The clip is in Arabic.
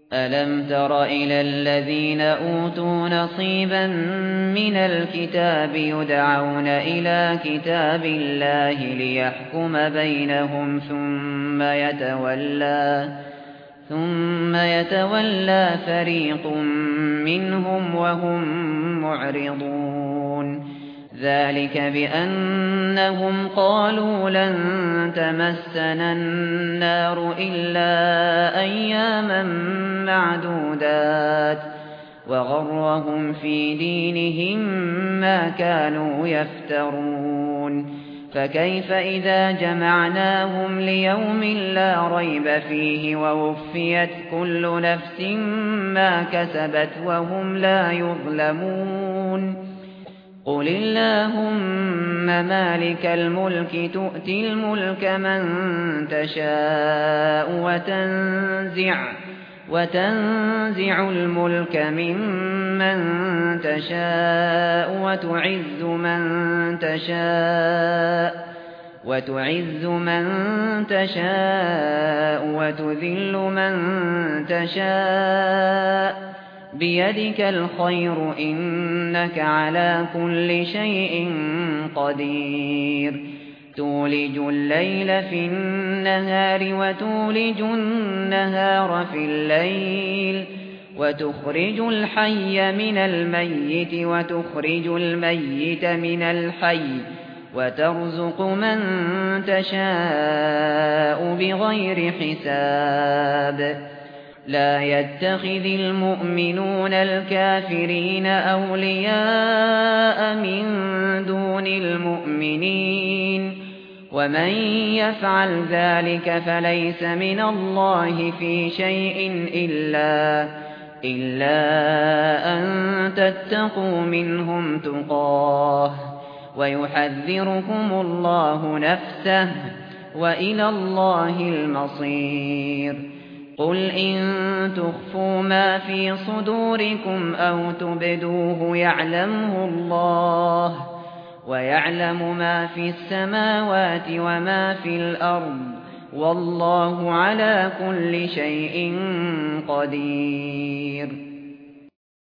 أَلَمْ تَرَ إِلَى الَّذِينَ أُوتُوا نَصِيبًا مِنَ الْكِتَابِ يُدْعَوْنَ إِلَى كِتَابِ اللَّهِ لِيَحْكُمَ بَيْنَهُمْ ثُمَّ يَتَوَلَّى فَرِيقٌ مِنْهُمْ وَهُمْ مُعْرِضُونَ ذَلِكَ بِأَنَّهُمْ قَالُوا لَن تَمَسَّنَا النَّارُ إِلَّا أَيَّامًا مَّعْدُودَاتٍ وَغَرَّهُمْ فِي دِينِهِم مَّا كَانُوا يَفْتَرُونَ فَكَيْفَ إِذَا جَمَعْنَاهُمْ لِيَوْمٍ لَّا رَيْبَ فِيهِ وَوُفِّيَتْ كُلُّ نَفْسٍ مَّا كَسَبَتْ وَهُمْ لَا يُظْلَمُونَ قُلِ اللَّهُمَّ مَالِكَ الْمُلْكِ تُؤْتِي الْمُلْكَ مَن تَشَاءُ وَتَنزِعُ الْمُلْكَ مِمَّن تَشَاءُ وَتُعِزُّ مَن تَشَاءُ وَتُذِلُّ مَن تَشَاءُ بِيَدِكَ الْخَيْرُ ۖ إِنَّكَ عَلَى كُلِّ شَيْءٍ قَدِيرٌ تُولِجُ اللَّيْلَ فِي النَّهَارِ وَتُولِجُ النَّهَارَ فِي اللَّيْلِ وَتُخْرِجُ الْحَيَّ مِنَ الْمَيِّتِ وَتُخْرِجُ الْمَيِّتَ مِنَ الْحَيِّ وَتَرْزُقُ مَن تَشَاءُ بِغَيْرِ حِسَابٍ لا يتخذ المؤمنون الكافرين أولياء من دون المؤمنين ومن يفعل ذلك فليس من الله في شيء إلا أن تتقوا منهم تقاه ويحذركم الله نفسه وإلى الله المصير قُلْ إِن تُخْفُوا مَا فِي صُدُورِكُمْ أَوْ تُبْدُوهُ يَعْلَمْهُ اللَّهُ وَيَعْلَمُ مَا فِي السَّمَاوَاتِ وَمَا فِي الْأَرْضِ وَاللَّهُ عَلَى كُلِّ شَيْءٍ قَدِيرٌ